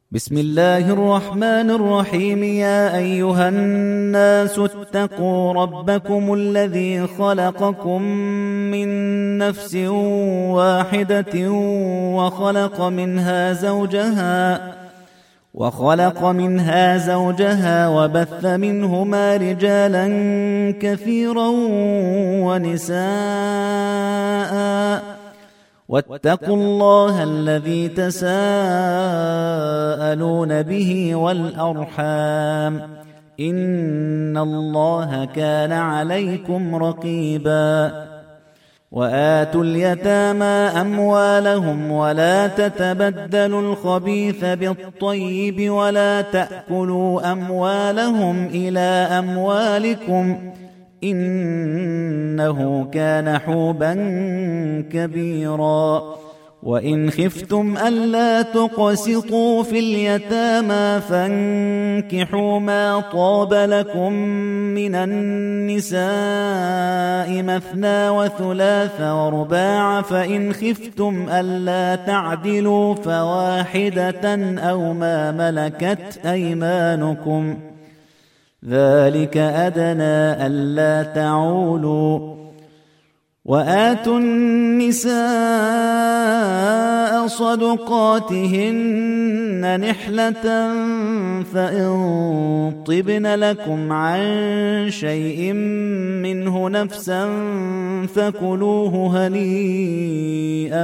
بسم الله الرحمن الرحيم. يا أيها الناس اتقوا ربكم الذي خلقكم من نفس واحدة وخلق منها زوجها وبث منهما رجالا كثيرا ونساء واتقوا الله الذي تساءلون به والأرحام إن الله كان عليكم رقيبا. وآتوا اليتامى أموالهم ولا تتبدلوا الخبيث بالطيب ولا تأكلوا أموالهم إلى أموالكم إنه كان حوبا كبيرا. وإن خفتم ألا تقسطوا في اليتامى فانكحوا ما طاب لكم من النساء مثنى وثلاث ورباع، فإن خفتم ألا تعدلوا فواحدة أو ما ملكت أيمانكم ذلك أدنى ألا تعولوا. وآتوا النساء صدقاتهن نحلة فإن طبن لكم عن شيء منه نفسا فكلوه هنيئا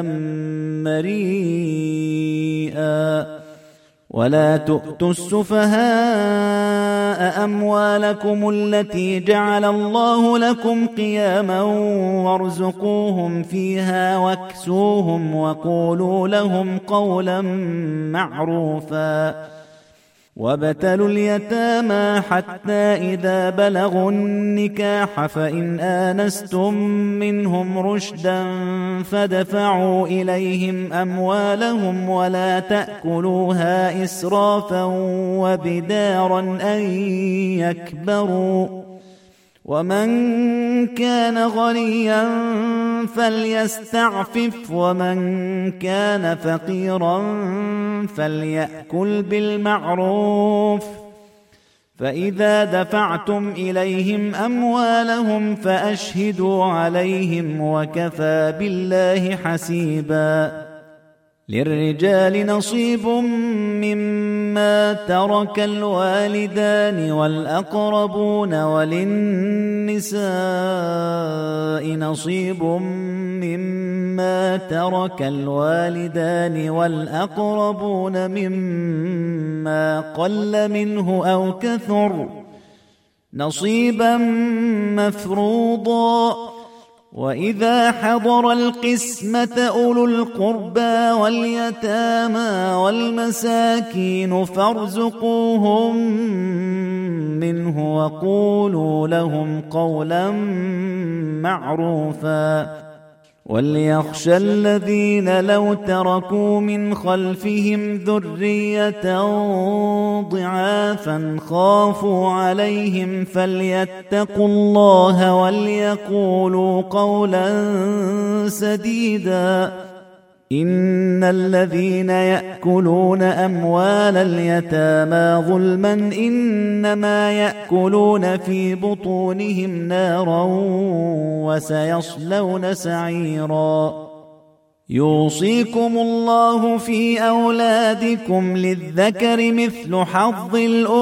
مريئا. ولا تؤتوا السفهاء أموالكم التي جعل الله لكم قياما وارزقوهم فيها واكسوهم وقولوا لهم قولا معروفا. وابتلوا اليتامى حتى إذا بلغوا النكاح فإن آنستم منهم رشدا فادفعوا إليهم أموالهم ولا تأكلوها إسرافا وبدارا أن يكبروا. ومن كان غنيا فليستعفف ومن كان فقيرا فليأكل بالمعروف. فإذا دفعتم إليهم أموالهم فأشهدوا عليهم وكفى بالله حسيبا. للرجال نصيب مما ترك الوالدان والأقربون وللنساء نصيب مما ترك الوالدان والأقربون مما قل منه أو كثر نصيبا مفروضا. وإذا حضر القسمة أولو القربى واليتامى والمساكين فارزقوهم منه وقولوا لهم قولا معروفا. وليخشى الذين لو تركوا من خلفهم ذرية ضعافا خافوا عليهم فليتقوا الله وليقولوا قولا سديدا. إن الذين يأكلون أموال اليتامى ظلما إنما يأكلون في بطونهم نارا وسيصلون سعيرا. يوصيكم الله في أولادكم للذكر مثل حظ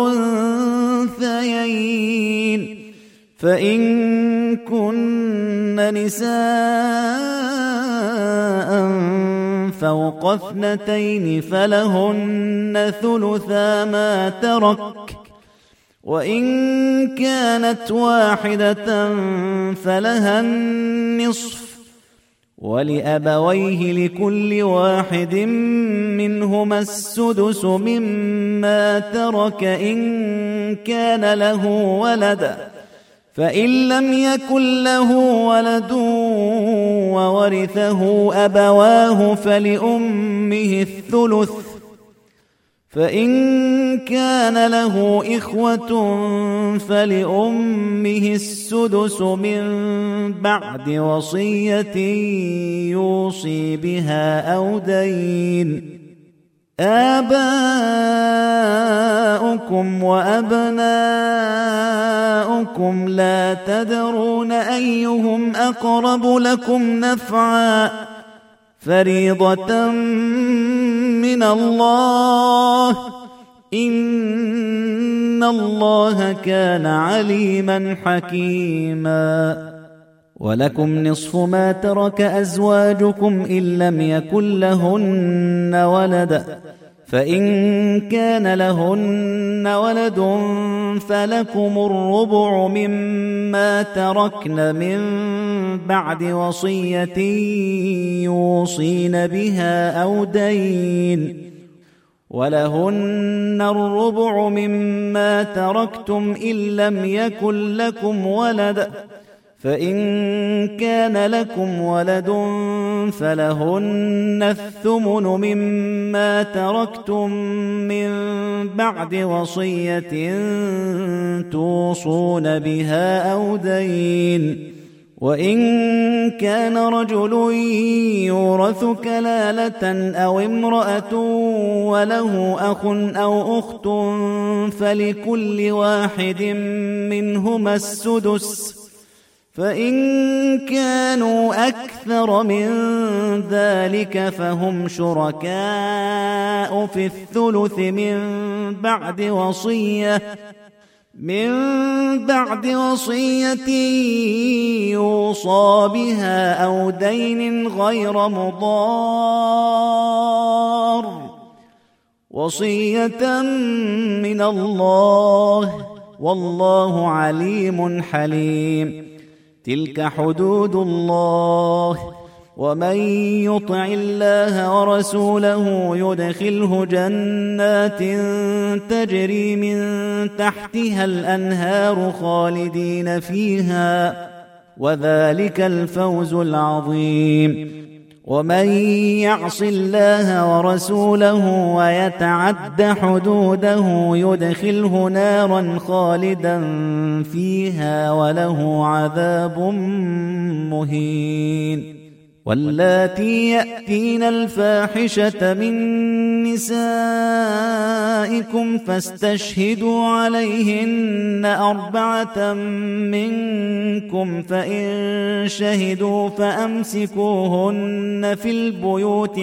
الأنثيين، فإن كن نساء فوق 2 فلهن ثلثا ما ترك، وإن كانت واحدة فلها النصف، ولأبويه لكل واحد منهما السدس مما ترك إن كان له ولد، فإن لم يكن له ولد وورثه أبواه فلأمه الثلث، فإن كان له إخوة فلأمه السدس من بعد وصية يوصي بها أو دين. آباؤكم إخوانكم وأبناؤكم لا تدرون أيهم أقرب لكم نفعا فريضة من الله إن الله كان عليما حكيما. ولكم نصف ما ترك أزواجكم إن لم يكن لهن ولد فإن كان لهن ولد فلكم الربع مما تركن من بعد وصية يوصين بها أو دين ولهن الربع مما تركتم إن لم يكن لكم ولد فإن كان لكم ولد فلهن الثمن مما تركتم من بعد وصية توصون بها أو دين وإن كان رجل يورث كلالة أو امرأة وله أخ أو أخت فلكل واحد منهما السدس فإن كانوا أكثر من ذلك فهم شركاء في الثلث من بعد وصية يوصى بها أو دين غير مضار وصية من الله والله عليم حليم. تلك حدود الله ومن يطع الله ورسوله يدخله جنات تجري من تحتها الأنهار خالدين فيها وذلك الفوز العظيم. ومن يعص الله ورسوله ويتعد حدوده يدخله نارا خالدا فيها وله عذاب مهين. واللاتي يأتين الفاحشة من نسائكم فاستشهدوا عليهن 4 منكم فإن شهدوا فأمسكوهن في البيوت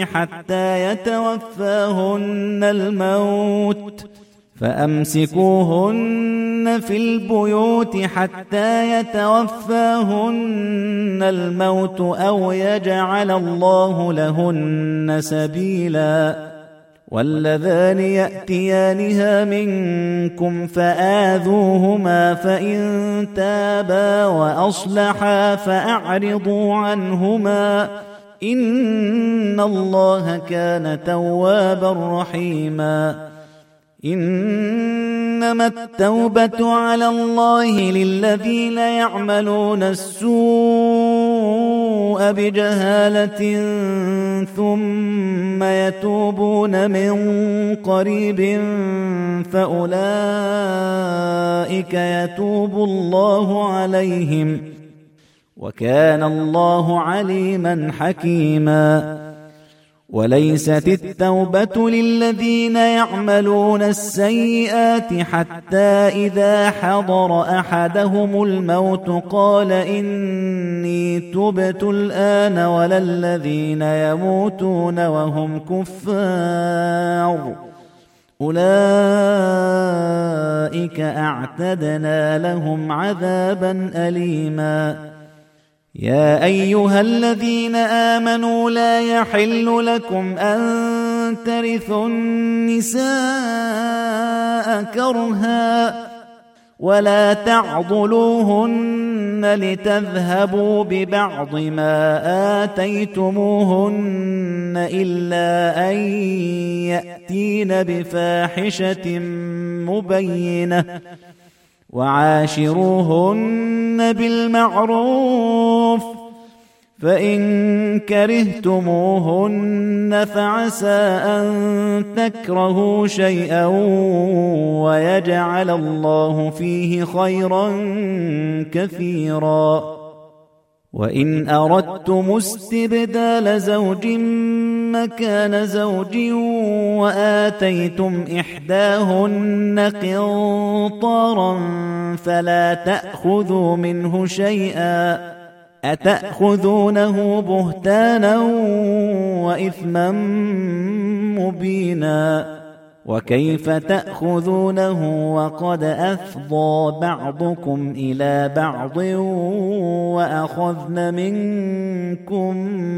حتى يتوفاهن الموت أو يجعل الله لهن سبيلا. واللذان يأتيانها منكم فآذوهما فإن تابا وأصلحا فأعرضوا عنهما إن الله كان توابا رحيما. إنما التوبة على الله للذين يعملون السوء بجهالة ثم يتوبون من قريب فأولئك يتوب الله عليهم وكان الله عليما حكيما. وليست التوبة للذين يعملون السيئات حتى إذا حضر أحدهم الموت قال إني تبت الآن ولا الذين يموتون وهم كفار أولئك أعتدنا لهم عذابا أليما. يا أيها الذين آمنوا لا يحل لكم أن ترثوا النساء كرها ولا تعضلوهن لتذهبوا ببعض ما آتيتموهن إلا أن يأتين بفاحشة مبينة وعاشروهن بالمعروف فإن كرهتموهن فعسى أن تكرهوا شيئا ويجعل الله فيه خيرا كثيرا. وإن أردتم استبدال زوج مكان زوج وآتيتم إحداهن قنطارا فلا تأخذوا منه شيئا أتأخذونه بهتانا وإثما مبينا وكيف تأخذونه وقد أفضى بعضكم إلى بعض وأخذن منكم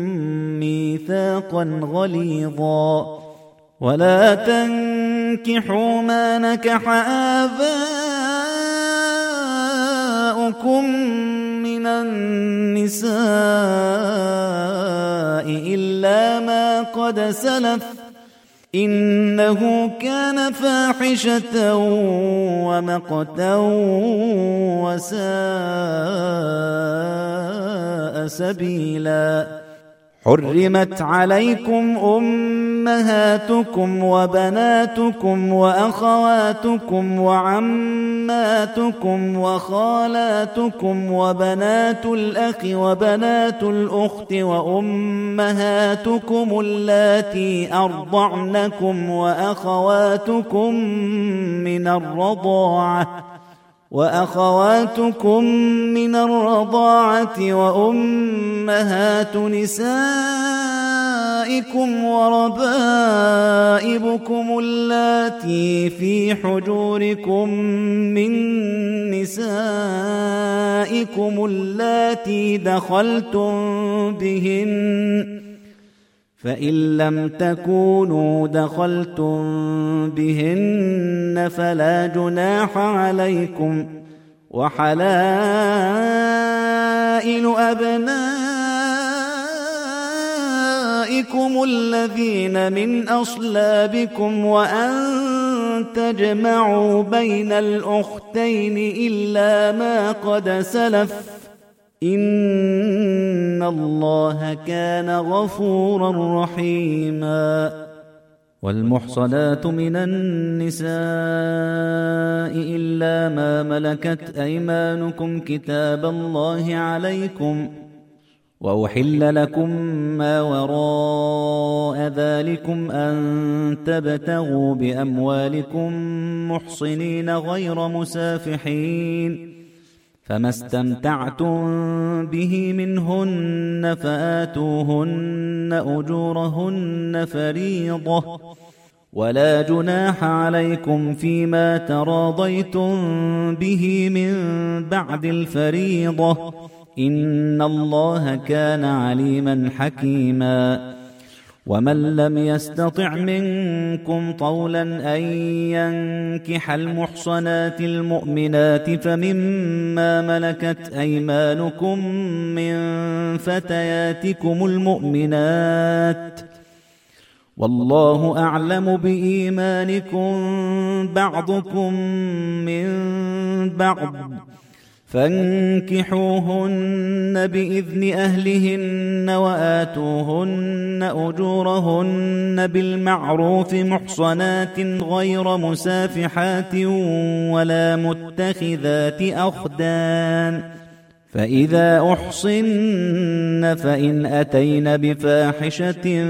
ميثاقا غليظا ولا تنكحوا ما نكح آباؤكم من النساء إلا ما قد سلف إنه كان فاحشة ومقتا وساء سبيلا حرمت عليكم أمهاتكم وبناتكم وأخواتكم وعماتكم وخالاتكم وبنات الأخ وبنات الأخت وأمهاتكم اللاتي أرضعنكم وأخواتكم من الرضاعة وأمهات نسائكم وربائبكم اللاتي في حجوركم من نسائكم اللاتي دخلتم بهن فإن لم تكونوا دخلتم بهن فلا جناح عليكم وحلائل أبنائكم الذين من أصلابكم وأن تجمعوا بين الأختين إلا ما قد سلف إن الله كان غفورا رحيما والمحصنات من النساء إلا ما ملكت أيمانكم كتاب الله عليكم وأحل لكم ما وراء ذلكم أن تبتغوا بأموالكم محصنين غير مسافحين فما استمتعتم به منهن فآتوهن أجورهن فريضة ولا جناح عليكم فيما تراضيتم به من بعد الفريضة إن الله كان عليما حكيما ومن لم يستطع منكم طولا أن ينكح المحصنات المؤمنات فمما ملكت أيمانكم من فتياتكم المؤمنات والله أعلم بإيمانكم بعضكم من بعض فانكحوهن بإذن أهلهن وآتوهن أجورهن بالمعروف محصنات غير مسافحات ولا متخذات أخدان فإذا أحصن فإن أتين بفاحشة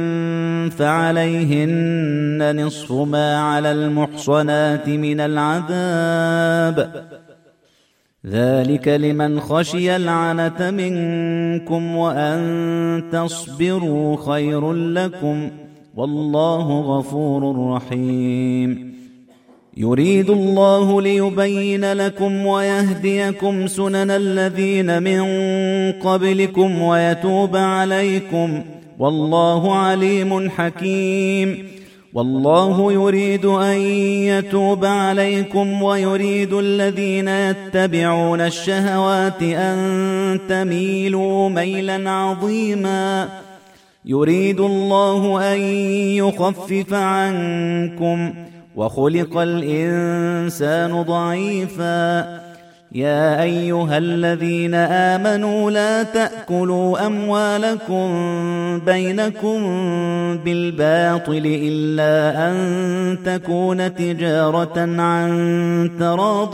فعليهن نصف ما على المحصنات من العذاب ذلك لمن خشي العنة منكم وأن تصبروا خير لكم والله غفور رحيم يريد الله ليبين لكم ويهديكم سنن الذين من قبلكم ويتوب عليكم والله عليم حكيم والله يريد أن يتوب عليكم ويريد الذين يتبعون الشهوات أن تميلوا ميلا عظيما يريد الله أن يخفف عنكم وخلق الإنسان ضعيفا يا أيها الذين آمنوا لا تأكلوا أموالكم بينكم بالباطل إلا أن تكون تجارة عن تراض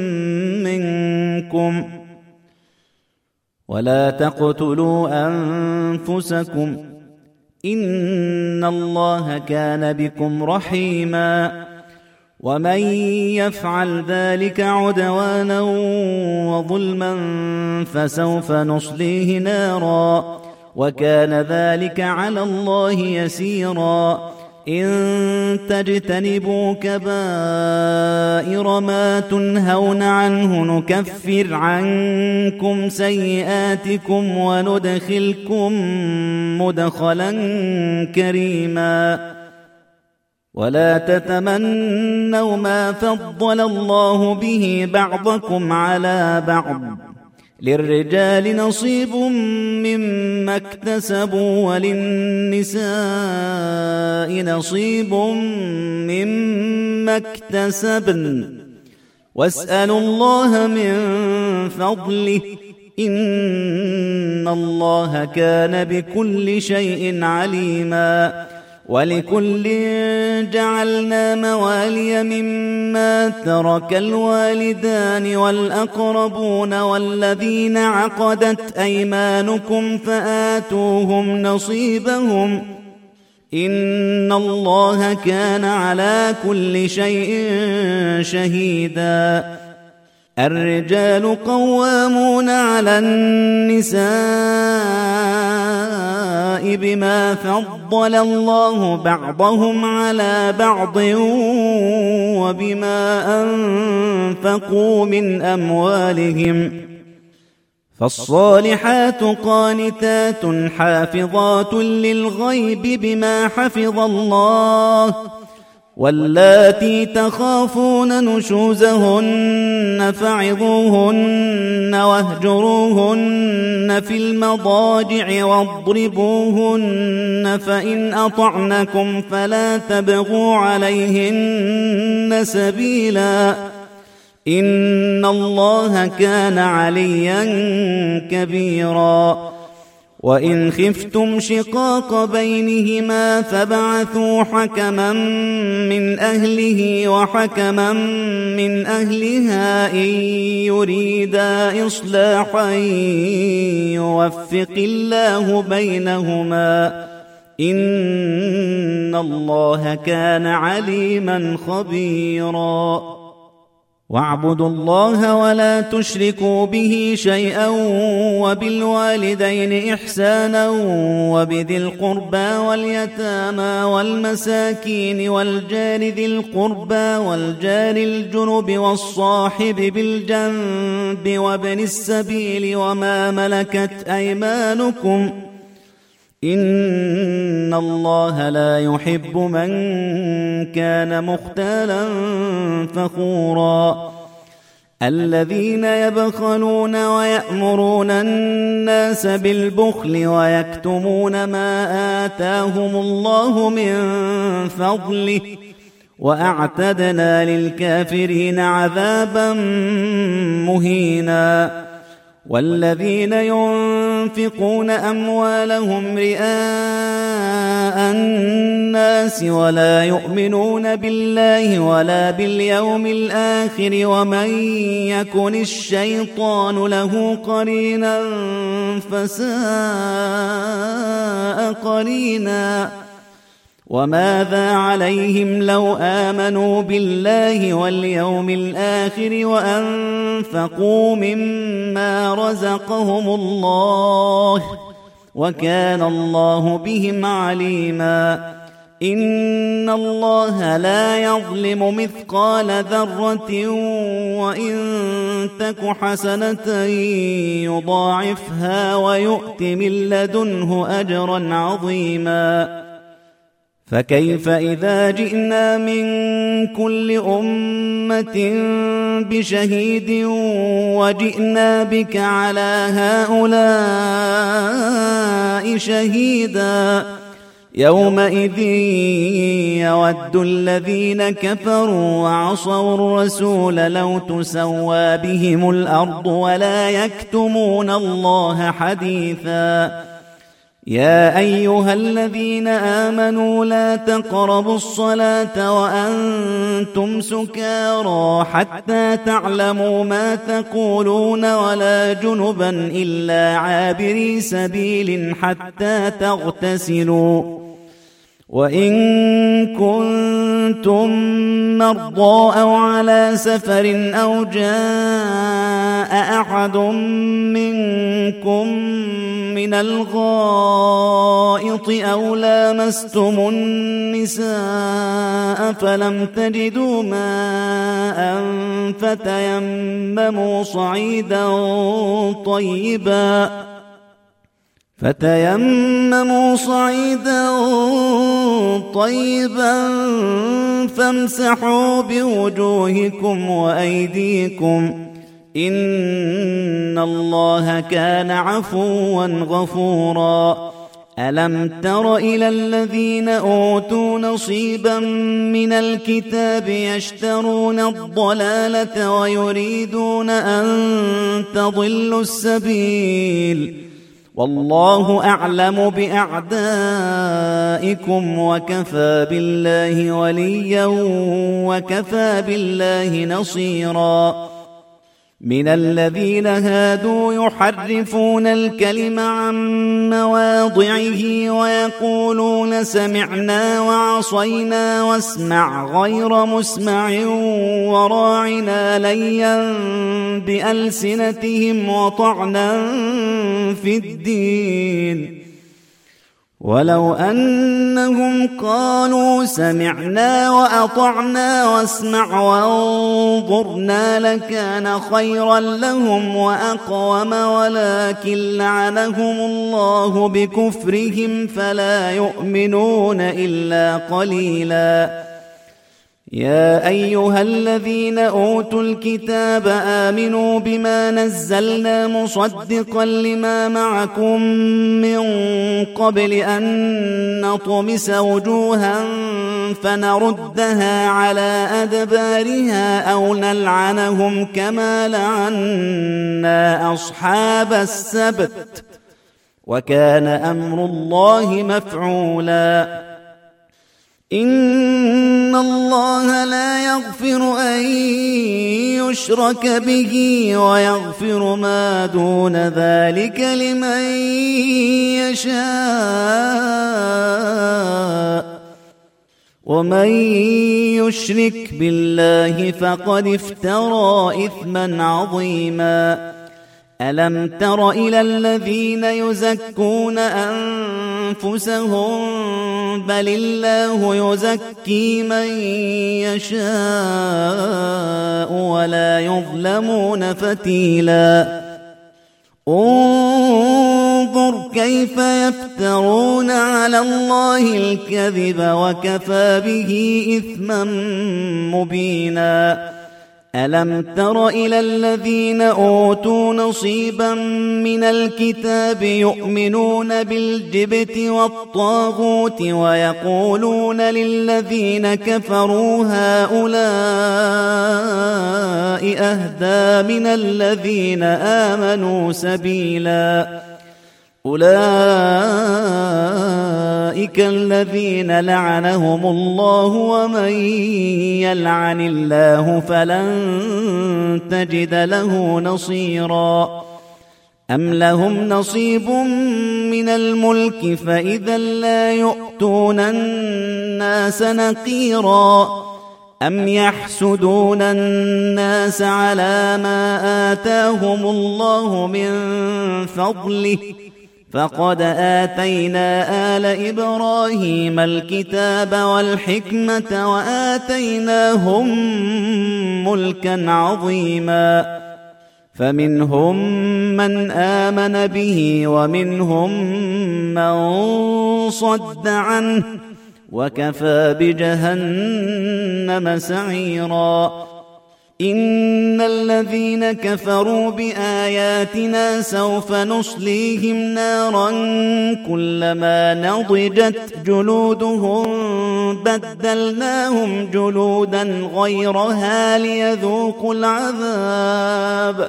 منكم ولا تقتلوا أنفسكم إن الله كان بكم رحيما ومن يفعل ذلك عدوانا وظلما فسوف نصليه نارا وكان ذلك على الله يسيرا إن تجتنبوا كبائر ما تنهون عنه نكفر عنكم سيئاتكم وندخلكم مدخلا كريما ولا تتمنوا ما فضل الله به بعضكم على بعض للرجال نصيب مما اكتسبوا وللنساء نصيب مما اكتسبن واسألوا الله من فضله إن الله كان بكل شيء عليما ولكل جعلنا موالي مما ترك الوالدان والأقربون والذين عقدت أيمانكم فآتوهم نصيبهم إن الله كان على كل شيء شهيدا الرجال قوامون على النساء بما فضل الله بعضهم على بعض وبما أنفقوا من أموالهم فالصالحات قانتات حافظات للغيب بما حفظ الله واللاتي تخافون نشوزهن فعظوهن واهجروهن في المضاجع واضربوهن فإن أطعنكم فلا تبغوا عليهن سبيلا إن الله كان عليا كبيرا وإن خفتم شقاق بينهما فابعثوا حكما من أهله وحكما من أهلها إن يريدا إصلاحا يوفق الله بينهما إن الله كان عليما خبيرا واعبدوا الله ولا تشركوا به شيئا وبالوالدين إحسانا وبذي القربى واليتامى والمساكين والجار ذي القربى والجار الجنب والصاحب بالجنب وابن السبيل وما ملكت أيمانكم إن الله لا يحب من كان مختالا فخورا الذين يبخلون ويأمرون الناس بالبخل ويكتمون ما آتاهم الله من فضله وأعتدنا للكافرين عذابا مهينا والذين ينفقون أموالهم رئاء الناس ولا يؤمنون بالله ولا باليوم الآخر ومن يكن الشيطان له قرينا فساء قرينا وماذا عليهم لو آمنوا بالله واليوم الآخر وأنفقوا مما رزقهم الله وكان الله بهم عليما إن الله لا يظلم مثقال ذرة وإن تك حسنة يضاعفها ويؤت من لدنه أجرا عظيما فكيف إذا جئنا من كل أمة بشهيد وجئنا بك على هؤلاء شهيدا يومئذ يود الذين كفروا وعصوا الرسول لو تسوى بهم الأرض ولا يكتمون الله حديثا يا أيها الذين آمنوا لا تقربوا الصلاة وأنتم سكارى حتى تعلموا ما تقولون ولا جنبا إلا عابري سبيل حتى تغتسلوا وإن كنتم مرضى أو على سفر أو جاء أحد منكم من الغائط أو لامستم النساء فلم تجدوا ماء فتيمموا صعيدا طيبا فامسحوا بوجوهكم وأيديكم إن الله كان عفوا غفورا ألم تر إلى الذين أوتوا نصيبا من الكتاب يشترون الضلالة ويريدون أن تضلوا السبيل والله أعلم بأعدائكم وكفى بالله وليا وكفى بالله نصيرا من الذين هادوا يحرفون الكلم عن مواضعه ويقولون سمعنا وعصينا واسمع غير مسمع وراعنا ليا بألسنتهم وطعنا في الدين ولو أنهم قالوا سمعنا وأطعنا واسمع وانظرنا لكان خيرا لهم وأقوم ولكن لعنهم الله بكفرهم فلا يؤمنون إلا قليلا يا أيها الذين أوتوا الكتاب آمنوا بما نزلنا مصدقا لما معكم من قبل أن نطمس وجوها فنردها على أدبارها أو نلعنهم كما لعنا أصحاب السبت وكان أمر الله مفعولا إن الله لا يغفر أن يشرك به ويغفر ما دون ذلك لمن يشاء ومن يشرك بالله فقد افترى إثما عظيما ألم تر إلى الذين يزكون أنفسهم بل الله يزكي من يشاء ولا يظلمون فتيلا انظر كيف يفترون على الله الكذب وكفى به إثما مبينا ألم تر إلى الذين أوتوا نصيبا من الكتاب يؤمنون بالجبت والطاغوت ويقولون للذين كفروا هؤلاء أهدى من الذين آمنوا سبيلا أولئك الذين لعنهم الله ومن يلعن الله فلن تجد له نصيرا أم لهم نصيب من الملك فإذا لا يؤتون الناس نقيرا أم يحسدون الناس على ما آتاهم الله من فضله فقد آتينا آل إبراهيم الكتاب والحكمة وآتيناهم ملكا عظيما فمنهم من آمن به ومنهم من صد عنه وكفى بجهنم سعيرا إن الذين كفروا بآياتنا سوف نصليهم نارا كلما نضجت جلودهم بدلناهم جلودا غيرها ليذوقوا العذاب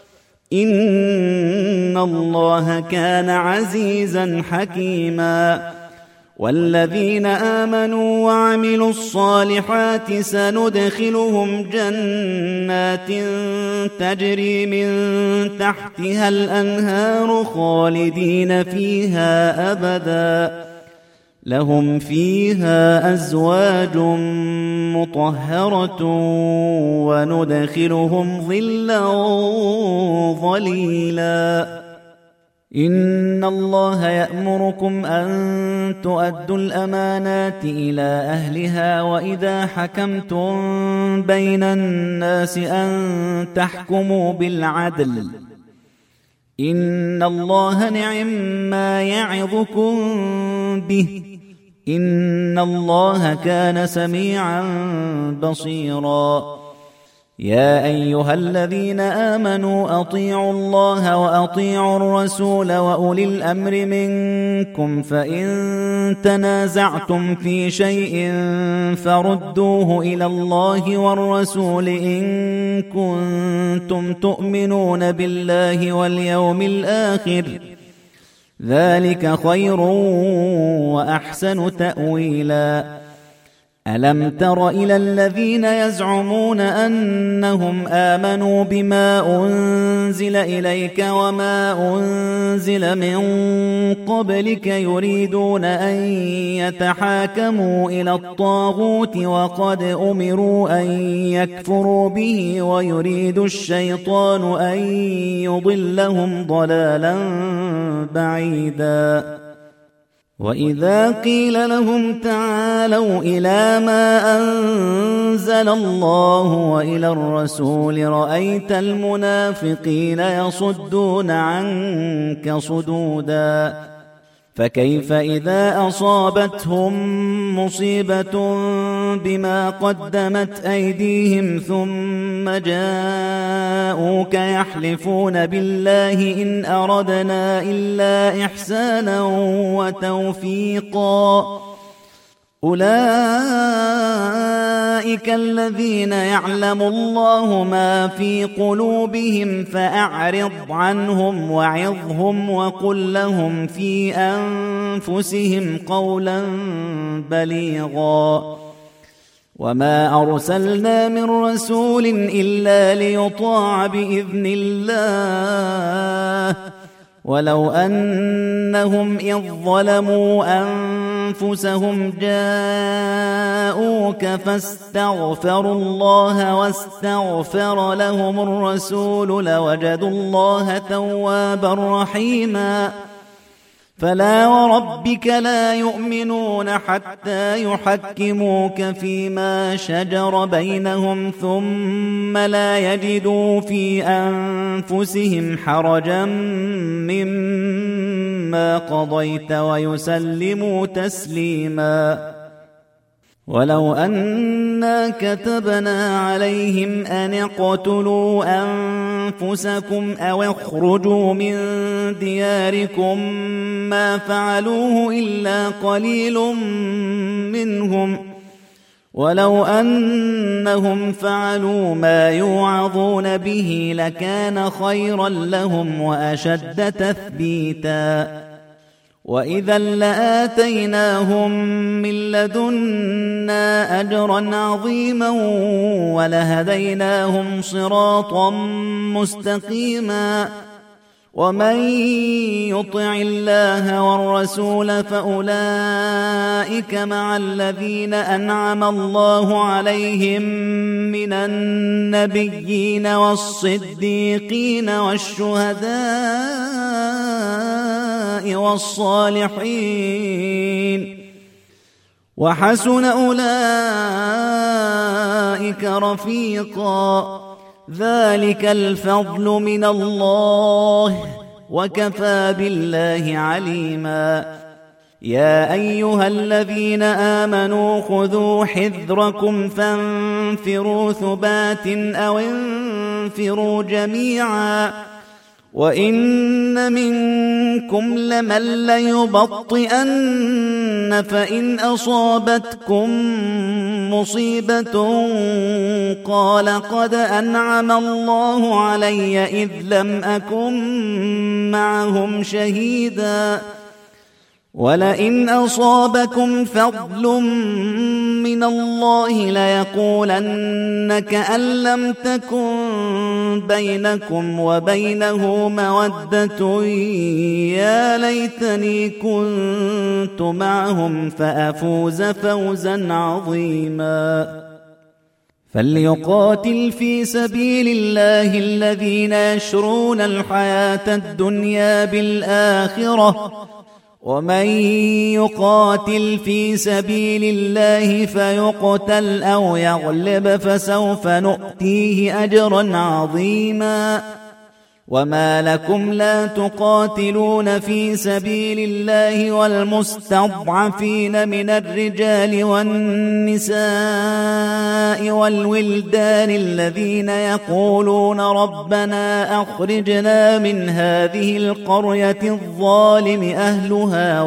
إن الله كان عزيزا حكيما والذين آمنوا وعملوا الصالحات سندخلهم جنات تجري من تحتها الأنهار خالدين فيها أبدا لهم فيها أزواج مطهرة وندخلهم ظلا ظليلا إن الله يأمركم أن تؤدوا الأمانات إلى أهلها وإذا حكمتم بين الناس أن تحكموا بالعدل إن الله نعم ما يعظكم به إن الله كان سميعا بصيرا يا أيها الذين آمنوا أطيعوا الله وأطيعوا الرسول وأولي الأمر منكم فإن تنازعتم في شيء فردوه إلى الله والرسول إن كنتم تؤمنون بالله واليوم الآخر ذلك خير وأحسن تأويلا ألم تر إلى الذين يزعمون أنهم آمنوا بما أنزل إليك وما أنزل من قبلك يريدون أن يتحاكموا إلى الطاغوت وقد أمروا أن يكفروا به ويريد الشيطان أن يضلهم ضلالا بعيدا وإذا قيل لهم تعالوا إلى ما أنزل الله وإلى الرسول رأيت المنافقين يصدون عنك صدودا فكيف إذا أصابتهم مصيبة بما قدمت أيديهم ثم جاءوك يحلفون بالله إن أردنا إلا إحسانا وتوفيقا أولئك الذين يعلم الله ما في قلوبهم فأعرض عنهم وعظهم وقل لهم في أنفسهم قولا بليغا وما أرسلنا من رسول إلا ليطاع بإذن الله ولو أنهم إذ ظلموا أنفسهم جاءوك فاستغفروا الله واستغفر لهم الرسول لوجدوا الله توابا رحيما فلا وربك لا يؤمنون حتى يحكموك فيما شجر بينهم ثم لا يجدوا في أنفسهم حرجا مما قضيت ويسلموا تسليما ولو أنا كتبنا عليهم أن اقتلوا أنفسكم أو اخرجوا من دياركم ما فعلوه إلا قليل منهم ولو أنهم فعلوا ما يوعظون به لكان خيرا لهم وأشد تثبيتا وإذا لآتيناهم من لدنا أجرا عظيما ولهديناهم صراطا مستقيما ومن يطع الله والرسول فأولئك مع الذين أنعم الله عليهم من النبيين والصديقين والشهداء والصالحين وحسن أولئك رفيقا ذلك الفضل من الله وكفى بالله عليما يا أيها الذين آمنوا خذوا حذركم فانفروا ثبات أو انفروا جميعا وإن منكم لمن ليبطئن فإن أصابتكم مصيبة قال قد أنعم الله علي إذ لم أكن معهم شهيدا ولئن أصابكم فضل من الله ليقولن كأن لم تكن بينكم وبينه مودة يا ليتني كنت معهم فأفوز فوزا عظيما فليقاتل في سبيل الله الذين يشرون الحياة الدنيا بالآخرة ومن يقاتل في سبيل الله فيقتل أو يغلب فسوف نؤتيه أجرا عظيما وما لكم لا تقاتلون في سبيل الله والمستضعفين من الرجال والنساء والولدان الذين يقولون ربنا أخرجنا من هذه القرية الظالم أهلها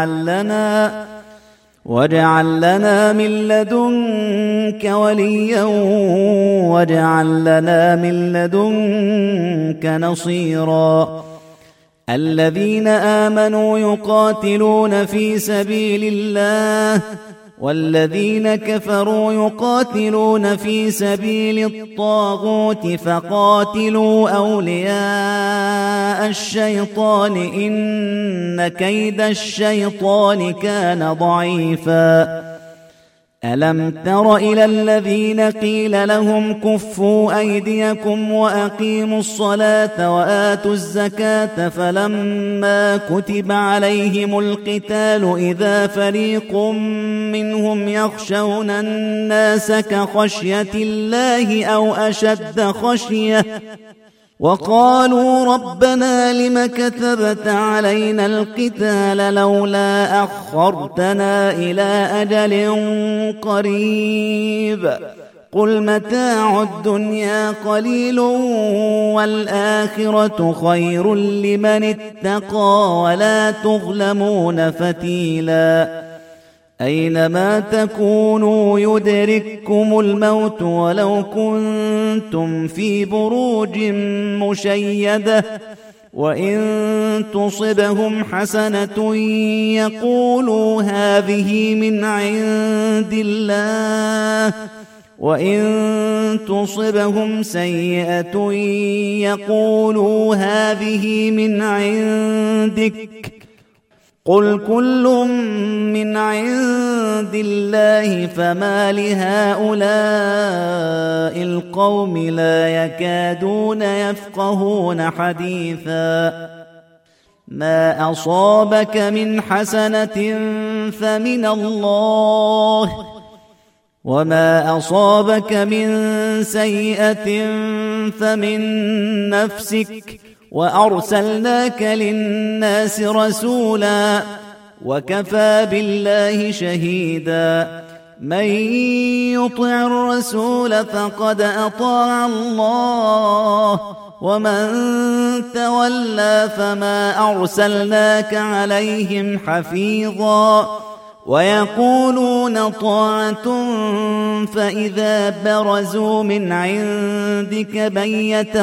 واجعل لنا من لدنك وليا واجعل لنا من لدنك نصيرا الذين آمنوا يقاتلون في سبيل الله والذين كفروا يقاتلون في سبيل الطاغوت فقاتلوا أولياء الشيطان إن كيد الشيطان كان ضعيفا ألم تر إلى الذين قيل لهم كفوا أيديكم وأقيموا الصلاة وآتوا الزكاة فلما كتب عليهم القتال إذا فريق منهم يخشون الناس كخشية الله أو أشد خشية وقالوا ربنا لم كتبت علينا القتال لولا أخرتنا إلى أجل قريب قل متاع الدنيا قليل والآخرة خير لمن اتقى ولا تظلمون فتيلا أينما تكونوا يدرككم الموت ولو كنتم في بروج مشيدة وإن تصبهم حسنة يقولوا هذه من عند الله وإن تصبهم سيئة يقولوا هذه من عندك قل كل من عند الله فما لهؤلاء القوم لا يكادون يفقهون حديثا ما أصابك من حسنة فمن الله وما أصابك من سيئة فمن نفسك وأرسلناك للناس رسولا وكفى بالله شهيدا من يطع الرسول فقد أطاع الله ومن تولى فما أرسلناك عليهم حفيظا ويقولون طاعة فإذا برزوا من عندك بيت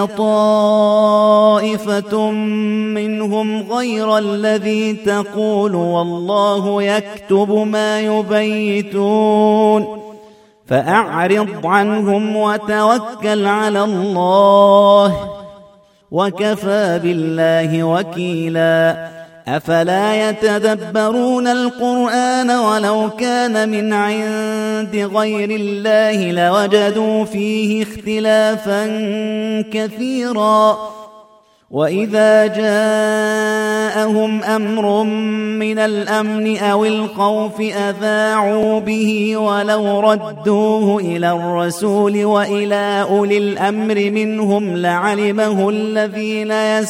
طائفة منهم غير الذي تقول والله يكتب ما يبيتون فأعرض عنهم وتوكل على الله وكفى بالله وكيلا أفلا يتدبرون القرآن ولو كان من عند غير الله لوجدوا فيه اختلافا كثيرا وإذا جاءهم أمر من الأمن أو الخوف أذاعوا به ولو ردوه إلى الرسول وإلى أولي الأمر منهم لعلمه الذين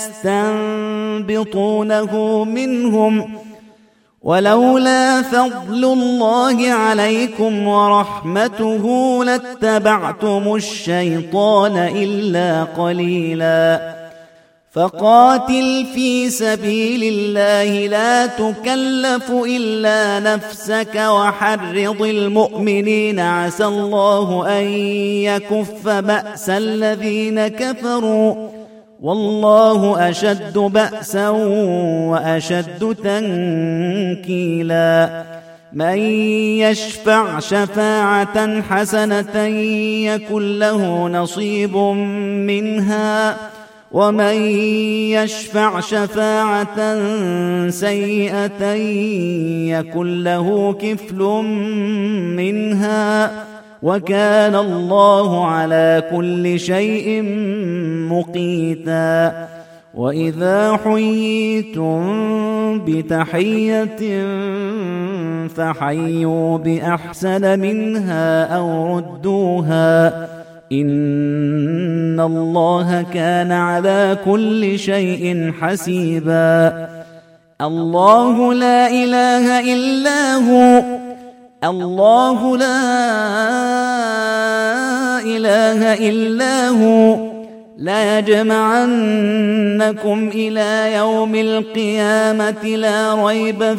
يستنبطونه منهم ولولا فضل الله عليكم ورحمته لاتبعتم الشيطان إلا قليلا فقاتل في سبيل الله لا تكلف إلا نفسك وحرض المؤمنين عسى الله أن يكف بأس الذين كفروا والله أشد بأسا وأشد تنكيلا من يشفع شفاعة حسنة يكن له نصيب منها ومن يشفع شفاعة سيئة يكن له كفل منها وكان الله على كل شيء مقيتا وإذا حييتم بتحية فحيوا بأحسن منها أو ردوها إن الله كان على كل شيء حسيبا الله لا إله إلا هو الله لا إله إلا هو لا يجمعنكم إلى يوم القيامة لا ريب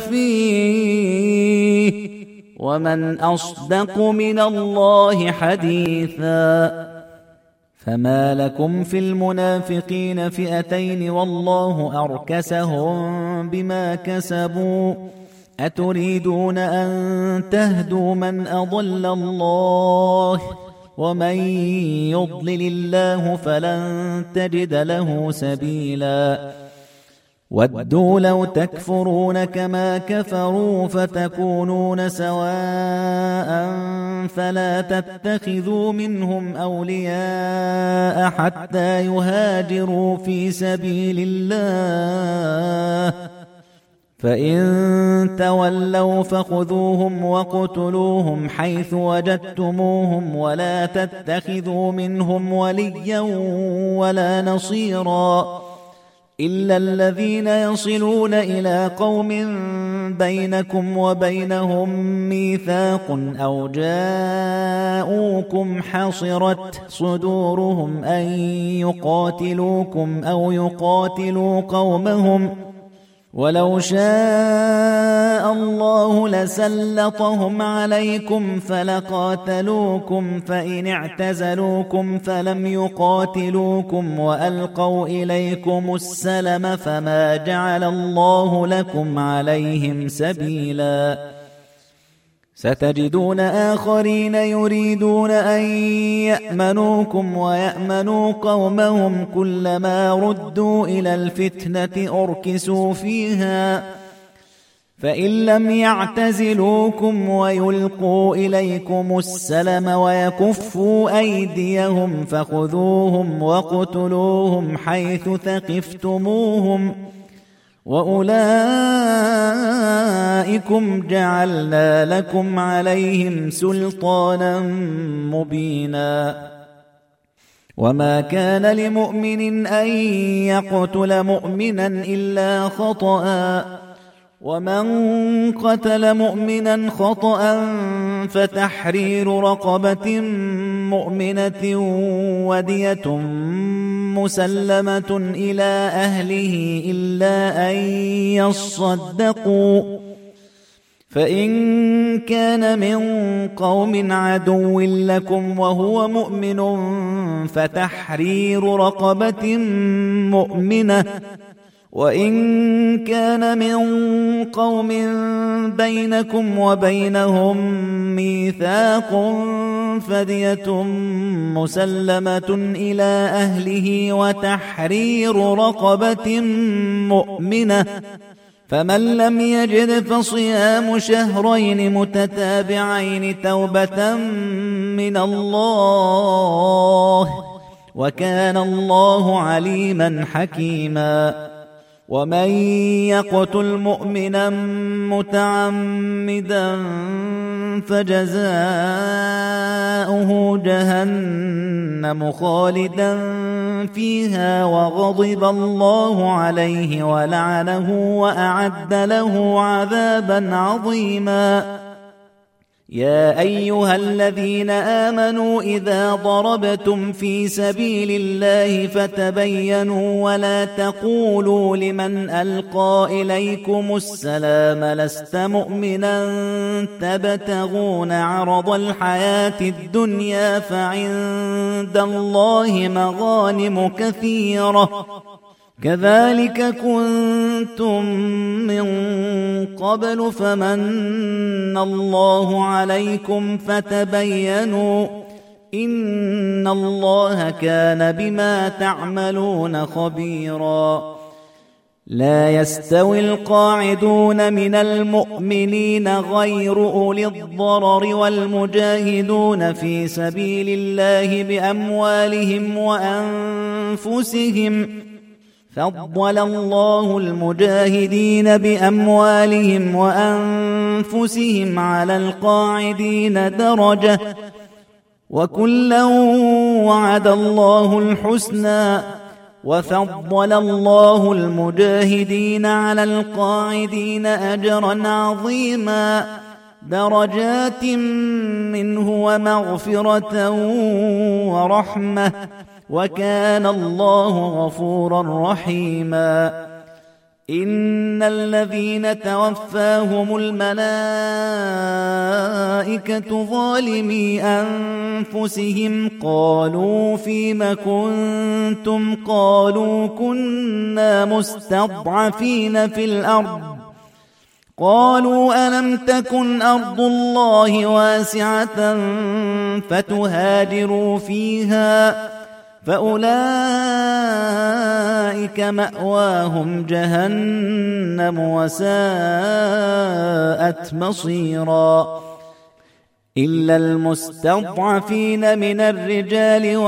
فيه ومن أصدق من الله حديثا فما لكم في المنافقين فئتين والله أركسهم بما كسبوا أتريدون أن تهدوا من أضل الله ومن يضلل الله فلن تجد له سبيلا ودوا لو تكفرون كما كفروا فتكونون سواء فلا تتخذوا منهم أولياء حتى يهاجروا في سبيل الله فإن تولوا فخذوهم وقتلوهم حيث وجدتموهم ولا تتخذوا منهم وليا ولا نصيرا إلا الذين يصلون إلى قوم بينكم وبينهم ميثاق أو جاءوكم حصرت صدورهم أن يقاتلوكم أو يقاتلوا قومهم ولو شاء الله لسلطهم عليكم فلقاتلوكم فإن اعتزلوكم فلم يقاتلوكم وألقوا إليكم السلم فما جعل الله لكم عليهم سبيلا ستجدون آخرين يريدون أن يأمنوكم ويأمنوا قومهم كلما ردوا إلى الفتنة أركسوا فيها فإن لم يعتزلوكم ويلقوا إليكم السلم ويكفوا أيديهم فخذوهم وقتلوهم حيث ثقفتموهم وأولئكم جعلنا لكم عليهم سلطانا مبينا وما كان لمؤمن أن يقتل مؤمنا إلا خطأ ومن قتل مؤمنا خطأ فتحرير رقبة مؤمنة ودية مسلمة إلى أهله إلا أن يصدقوا فإن كان من قوم عدو لكم وهو مؤمن فتحرير رقبة مؤمنة وإن كان من قوم بينكم وبينهم ميثاق فدية مسلمة إلى أهله وتحرير رقبة مؤمنة فمن لم يجد فصيام شهرين متتابعين توبة من الله وكان الله عليما حكيما ومن يقتل مؤمنا متعمدا فجزاؤه جهنم خالدا فيها وغضب الله عليه ولعنه وأعد له عذابا عظيما يا أيها الذين آمنوا إذا ضربتم في سبيل الله فتبينوا ولا تقولوا لمن ألقى إليكم السلام لست مؤمنا تبتغون عرض الحياة الدنيا فعند الله مغانم كثيرة كذلك كنتم من قبل فمن الله عليكم فتبينوا إن الله كان بما تعملون خبيرا لا يستوي القاعدون من المؤمنين غير أولي الضرر والمجاهدون في سبيل الله بأموالهم وأنفسهم فضل الله المجاهدين بأموالهم وأنفسهم على القاعدين درجة وكلا وعد الله الحسنى وفضل الله المجاهدين على القاعدين أجرا عظيما درجات منه ومغفرة ورحمة وكان الله غفورا رحيما إن الذين توفاهم الملائكة ظالمي أنفسهم قالوا فيم كنتم قالوا كنا مستضعفين في الأرض قالوا ألم تكن أرض الله واسعة فتهاجروا فيها فأولئك مأواهم جهنم وساءت مصيرا إلا المستضعفين من الرجال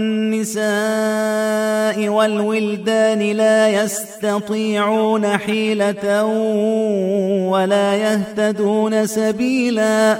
والنساء والولدان لا يستطيعون حيلة ولا يهتدون سبيلا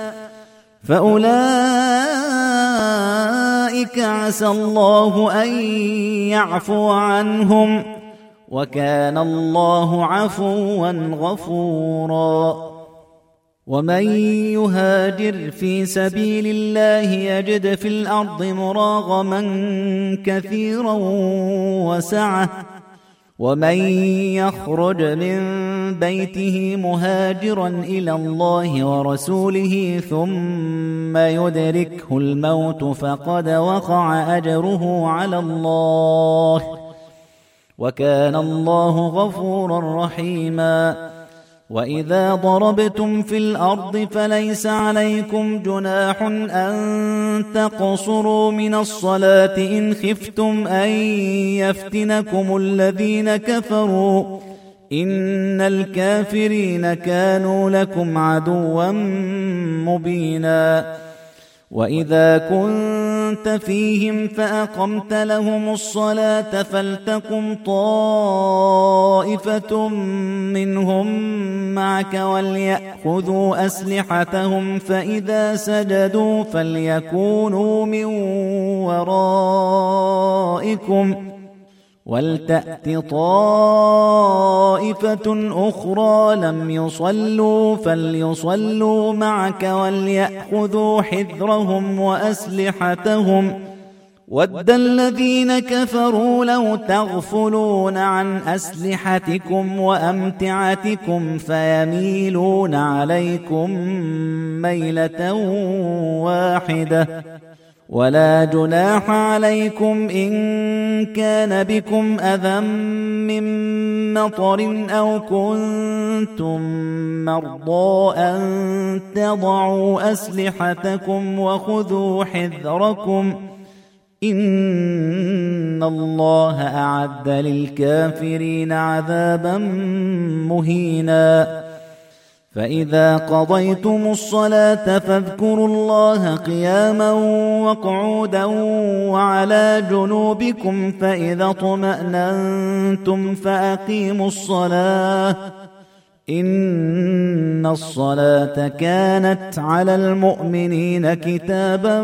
فأولئك عسى الله أن يعفو عنهم وكان الله عفوا غفورا ومن يهاجر في سبيل الله يجد في الأرض مراغما كثيرا وسعة ومن يخرج من بيته مهاجرا إلى الله ورسوله ثم يدركه الموت فقد وقع أجره على الله وكان الله غفورا رحيما وإذا ضربتم في الأرض فليس عليكم جناح أن تقصروا من الصلاة إن خفتم أن يفتنكم الذين كفروا إن الكافرين كانوا لكم عدوا مبينا وإذا كنت فيهم فأقمت لهم الصلاة فلتقم طائفة منهم معك وليأخذوا أسلحتهم فإذا سجدوا فليكونوا من ورائكم ولتأت طائفة أخرى لم يصلوا فليصلوا معك وليأخذوا حذرهم وأسلحتهم ود الذين كفروا لو تغفلون عن أسلحتكم وأمتعتكم فيميلون عليكم ميلة واحدة ولا جناح عليكم إن كان بكم أذى من مطر أو كنتم مرضى أن تضعوا أسلحتكم وخذوا حذركم إن الله أعد للكافرين عذابا مهينا فإذا قضيتم الصلاة فاذكروا الله قياما وقعودا وعلى جنوبكم فإذا اطمأننتم فأقيموا الصلاة إن الصلاة كانت على المؤمنين كتابا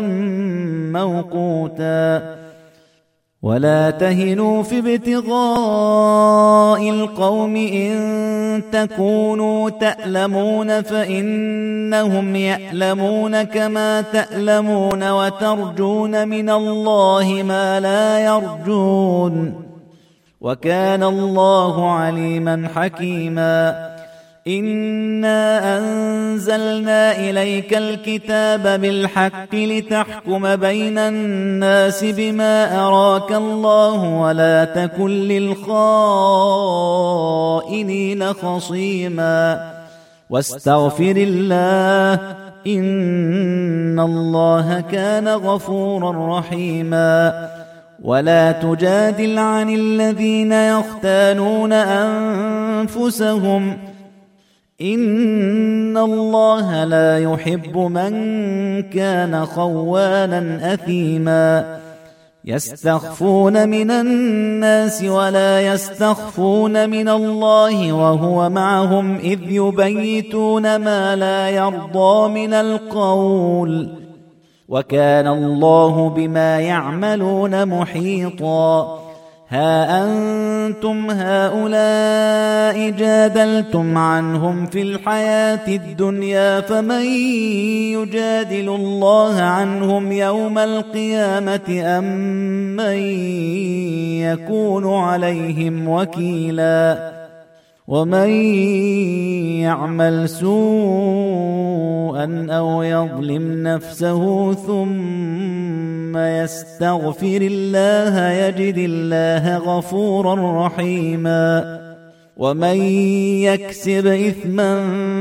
موقوتا ولا تهنوا في ابتغاء القوم إن تكونوا تألمون فإنهم يألمون كما تألمون وترجون من الله ما لا يرجون وكان الله عليما حكيما إنا أنزلنا إليك الكتاب بالحق لتحكم بين الناس بما أراك الله ولا تكن للخائنين خصيما واستغفر الله إن الله كان غفورا رحيما ولا تجادل عن الذين يختانون أنفسهم إن الله لا يحب من كان خوانا أثيما يستخفون من الناس ولا يستخفون من الله وهو معهم إذ يبيتون ما لا يرضى من القول وكان الله بما يعملون محيطا ها أنتم هؤلاء جادلتم عنهم في الحياة الدنيا فمن يجادل الله عنهم يوم القيامة أم من يكون عليهم وكيلا ومن يعمل سوءا أو يظلم نفسه ثم يستغفر الله يجد الله غفورا رحيما ومن يكسب إثما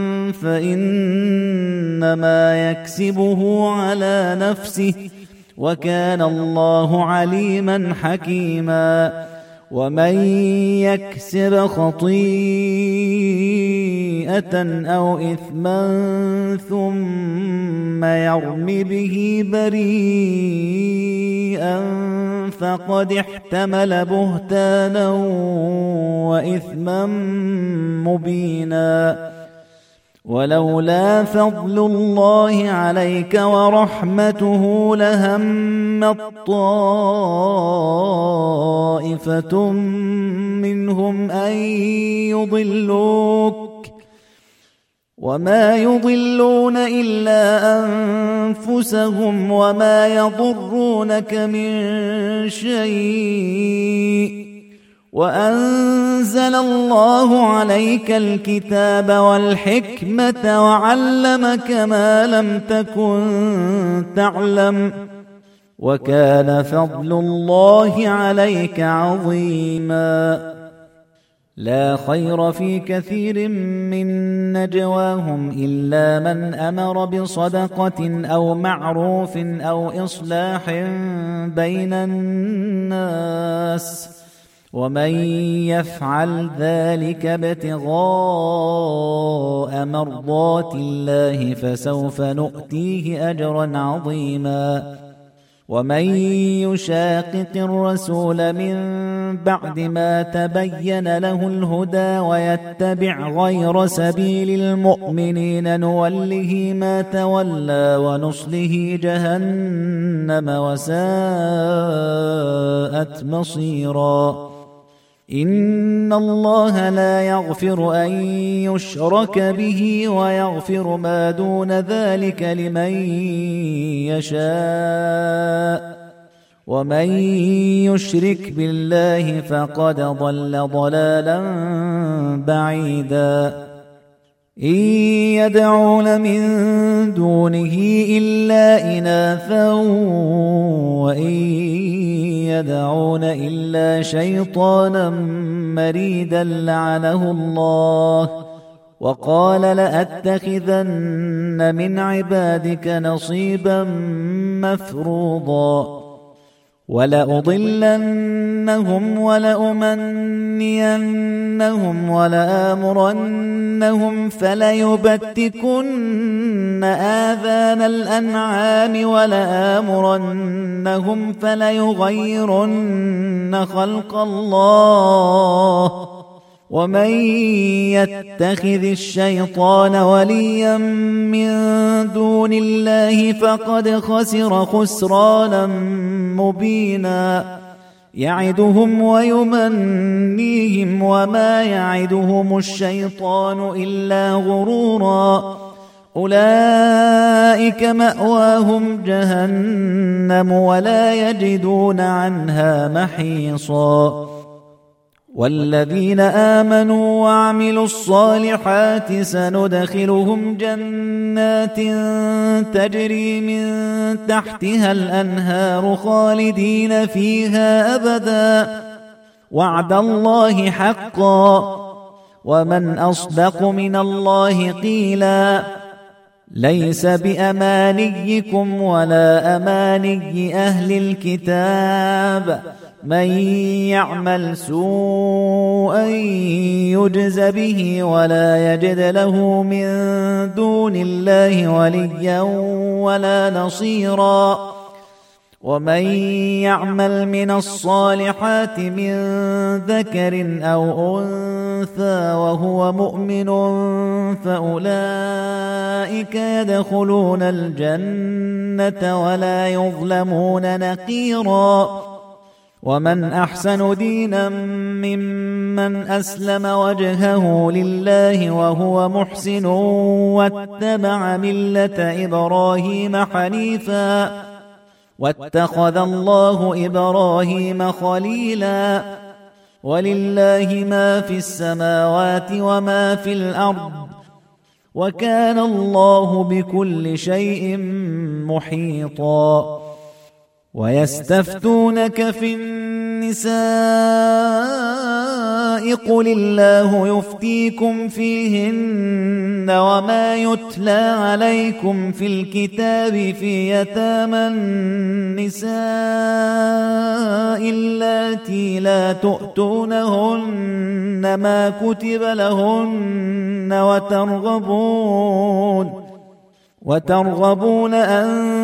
فإنما يكسبه على نفسه وكان الله عليما حكيما ومن يكسب خطيئة أو إثما ثم يرم به بريئا فقد احتمل بهتانا وإثما مبينا ولولا فضل الله عليك ورحمته لهمت طائفة منهم أن يضلوك وما يضلون إلا أنفسهم وما يضرونك من شيء وأنزل الله عليك الكتاب والحكمة وعلمك ما لم تكن تعلم وكان فضل الله عليك عظيما لا خير في كثير من نجواهم إلا من أمر بصدقة أو معروف أو إصلاح بين الناس ومن يفعل ذلك ابتغاء مرضات الله فسوف نؤتيه أجرا عظيما ومن يشاقق الرسول من بعد ما تبين له الهدى ويتبع غير سبيل المؤمنين نوله ما تولى ونصله جهنم وساءت مصيرا إن الله لا يغفر أن يشرك به ويغفر ما دون ذلك لمن يشاء ومن يشرك بالله فقد ضل ضلالا بعيدا إن يدعون من دونه إلا إناثا وإن يدعون إلا شيطانا مريدا لعنه الله وقال لأتخذن من عبادك نصيبا مفروضا ولأضلنهم ولأمنينهم ولآمرنهم فليبتكن آذان الأنعام ولآمرنهم فليغيرن خلق الله ومن يتخذ الشيطان وليا من دون الله فقد خسر خسرانا مبينا يعدهم ويمنيهم وما يعدهم الشيطان إلا غرورا أولئك مأواهم جهنم ولا يجدون عنها محيصا والذين آمنوا وعملوا الصالحات سندخلهم جنات تجري من تحتها الأنهار خالدين فيها أبدا وعد الله حقا ومن أصدق من الله قيلا ليس بأمانيكم ولا أماني أهل الكتاب من يعمل سوءا يجز به ولا يجد له من دون الله وليا ولا نصيرا ومن يعمل من الصالحات من ذكر أو أنثى وهو مؤمن فأولئك يدخلون الجنة ولا يظلمون نقيرا ومن أحسن دينا ممن أسلم وجهه لله وهو محسن واتبع ملة إبراهيم حنيفا واتخذ الله إبراهيم خليلا ولله ما في السماوات وما في الأرض وكان الله بكل شيء محيطا ويستفتونك في النساء قل الله يفتيكم فيهن وما يتلى عليكم في الكتاب في يتامى النساء اللاتي لا تؤتونهن ما كتب لهن وترغبون أن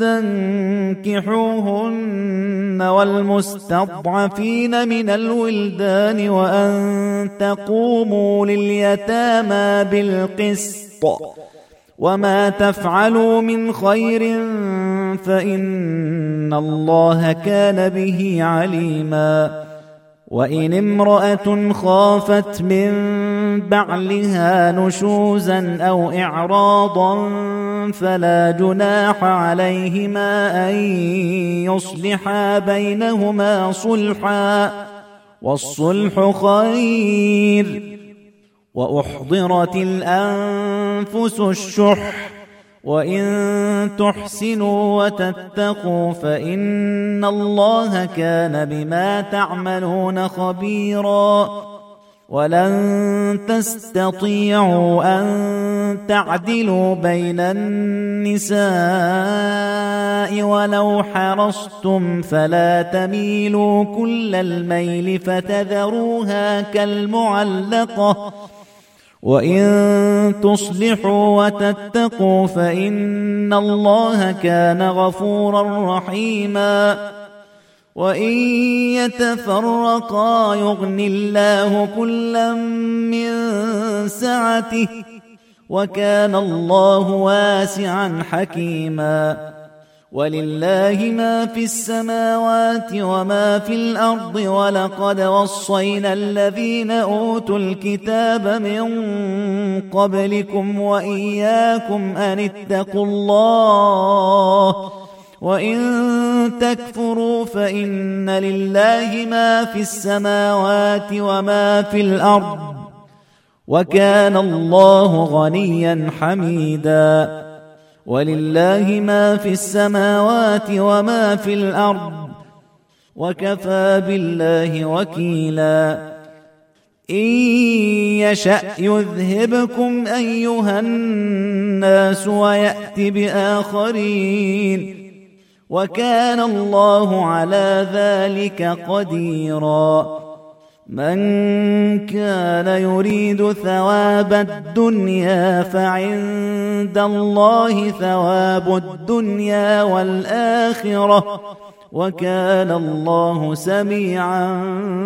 تنكحوهن والمستضعفين من الولدان وأن تقوموا لليتامى بالقسط وما تفعلوا من خير فإن الله كان به عليما وإن امرأة خافت من بعلها نشوزا أو إعراضا فلا جناح عليهما أن يصلحا بينهما صلحا والصلح خير وأحضرت الأنفس الشح وإن تحسنوا وتتقوا فإن الله كان بما تعملون خبيرا ولن تستطيعوا أن تعدلوا بين النساء ولو حرصتم فلا تميلوا كل الميل فتذروها كالمعلقة وإن تصلحوا وتتقوا فإن الله كان غفورا رحيما وإن يتفرقا يغن الله كلا من سعته وكان الله واسعا حكيما ولله ما في السماوات وما في الأرض ولقد وصينا الذين أوتوا الكتاب من قبلكم وإياكم أن اتقوا الله وإن تكفروا فإن لله ما في السماوات وما في الأرض وكان الله غنيا حميدا ولله ما في السماوات وما في الأرض وكفى بالله وكيلا إن يشأ يذهبكم أيها الناس ويأت بآخرين وكان الله على ذلك قديرا من كان يريد ثواب الدنيا فعند الله ثواب الدنيا والآخرة وكان الله سميعا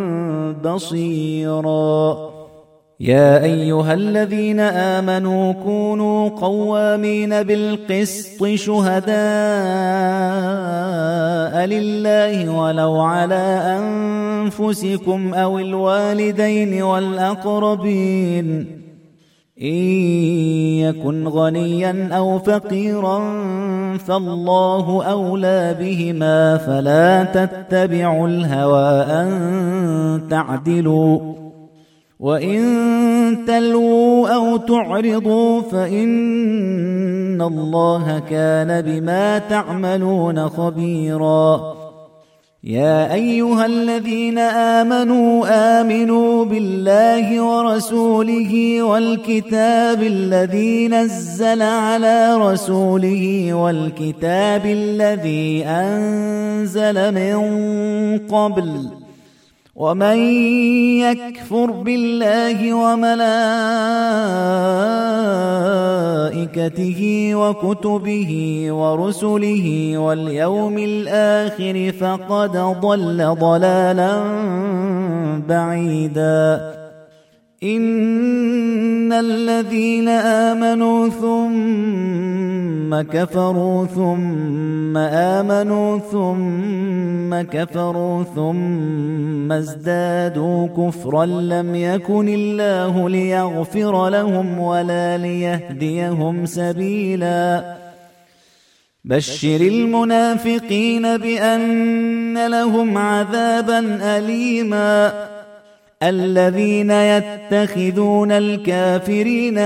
بصيرا يا أيها الذين آمنوا كونوا قوامين بالقسط شهداء لله ولو على أنفسكم أو الوالدين والأقربين إن يكن غنيا أو فقيرا فالله أولى بهما فلا تتبعوا الهوى أن تعدلوا وإن تلووا أو تعرضوا فإن الله كان بما تعملون خبيرا يا أيها الذين آمنوا بالله ورسوله والكتاب الذي نزل على رسوله والكتاب الذي أنزل من قبل ومن يكفر بالله وملائكته وكتبه ورسله واليوم الآخر فقد ضل ضلالا بعيدا إن الذين آمنوا ثم كفروا ثم آمنوا ثم كفروا ثم ازدادوا كفرا لم يكن الله ليغفر لهم ولا ليهديهم سبيلا بشر المنافقين بأن لهم عذابا أليما الذين يتخذون الكافرين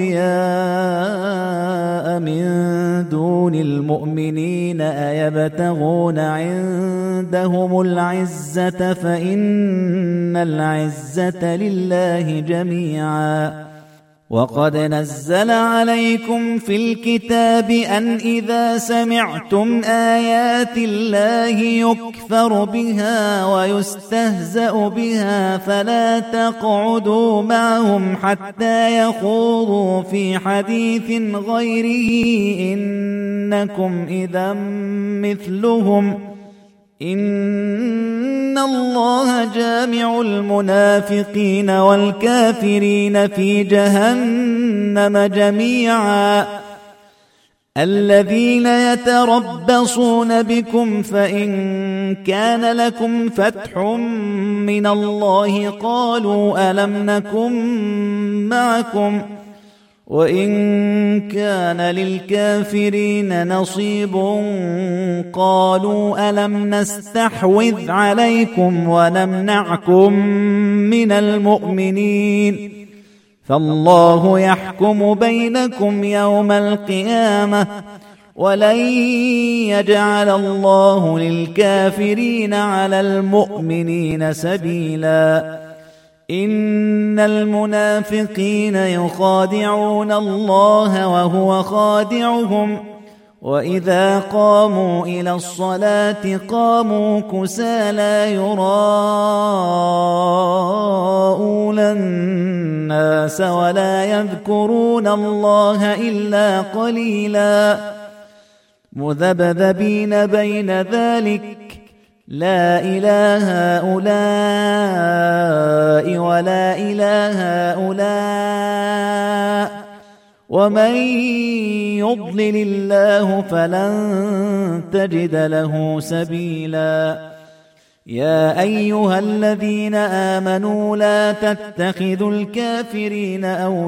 أولياء من دون المؤمنين أيبتغون عندهم العزة فإن العزة لله جميعا وقد نزل عليكم في الكتاب أن إذا سمعتم آيات الله يكفر بها ويستهزأ بها فلا تقعدوا معهم حتى يخوضوا في حديث غيره إنكم إذا مثلهم إن الله جامع المنافقين والكافرين في جهنم جميعا الذين يتربصون بكم فإن كان لكم فتح من الله قالوا ألم نكن معكم وإن كان للكافرين نصيب قالوا ألم نستحوذ عليكم ونمنعكم من المؤمنين فالله يحكم بينكم يوم القيامة ولن يجعل الله للكافرين على المؤمنين سبيلا إن المنافقين يخادعون الله وهو خادعهم وإذا قاموا إلى الصلاة قاموا كسالى يراءون الناس ولا يذكرون الله إلا قليلا مذبذبين بين ذلك لا إله هؤلاء ولا إله هؤلاء ومن يضلل الله فلن تجد له سبيلا يا أيها الذين آمنوا لا تتخذوا الكافرين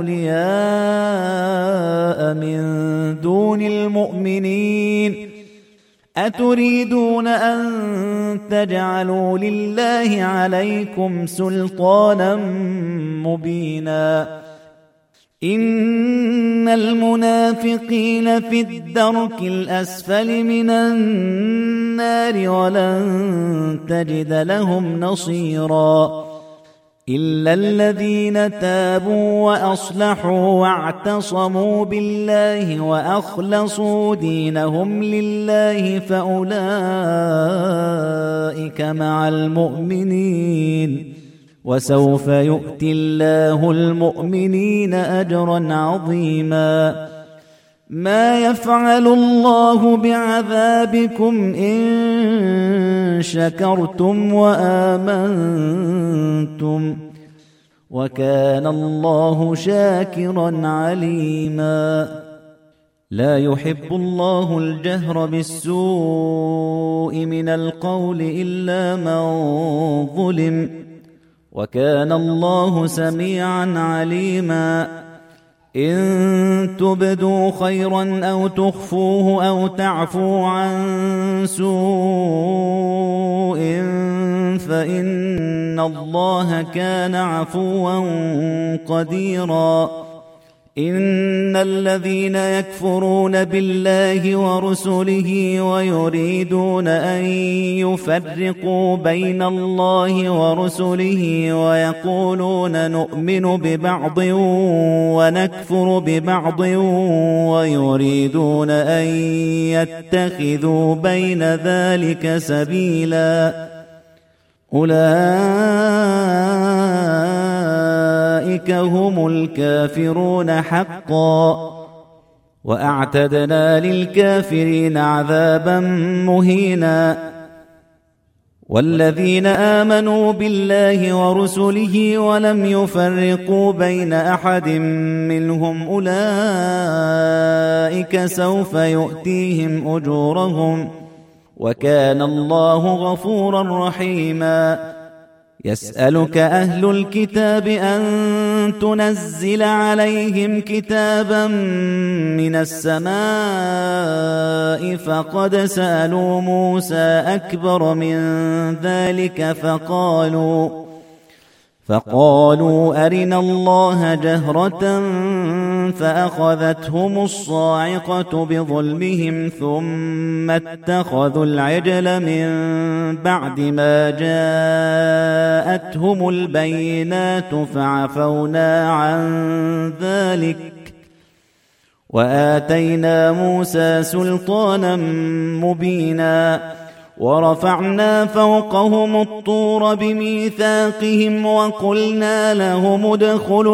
أولياء من دون المؤمنين أتريدون أن تجعلوا لله عليكم سلطانا مبينا إن المنافقين في الدرك الأسفل من النار ولن تجد لهم نصيرا إلا الذين تابوا وأصلحوا واعتصموا بالله وأخلصوا دينهم لله فأولئك مع المؤمنين وسوف يؤتي الله المؤمنين أجرا عظيما ما يفعل الله بعذابكم إن شكرتم وآمنتم وكان الله شاكرا عليما لا يحب الله الجهر بالسوء من القول إلا من ظلم وكان الله سميعا عليما إن تبدوا خيرا أو تخفوه أو تعفو عن سوء فإن الله كان عفوا قديرا إن الذين يكفرون بالله ورسله ويريدون أن يفرقوا بين الله ورسله ويقولون نؤمن ببعض ونكفر ببعض ويريدون أن يتخذوا بين ذلك سبيلا أولئك هم الكافرون حقا وأعتدنا للكافرين عذابا مهينا والذين آمنوا بالله ورسله ولم يفرقوا بين أحد منهم أولئك سوف يؤتيهم أجورهم وكان الله غفورا رحيما يسألك أهل الكتاب أن تنزل عليهم كتابا من السماء فقد سألوا موسى أكبر من ذلك فقالوا أرنا الله جهرة فأخذتهم الصاعقة بظلمهم ثم اتخذوا العجل من بعد ما جاءتهم البينات فعفونا عن ذلك وآتينا موسى سلطانا مبينا ورفعنا فوقهم الطور بميثاقهم وقلنا لهم ادخلوا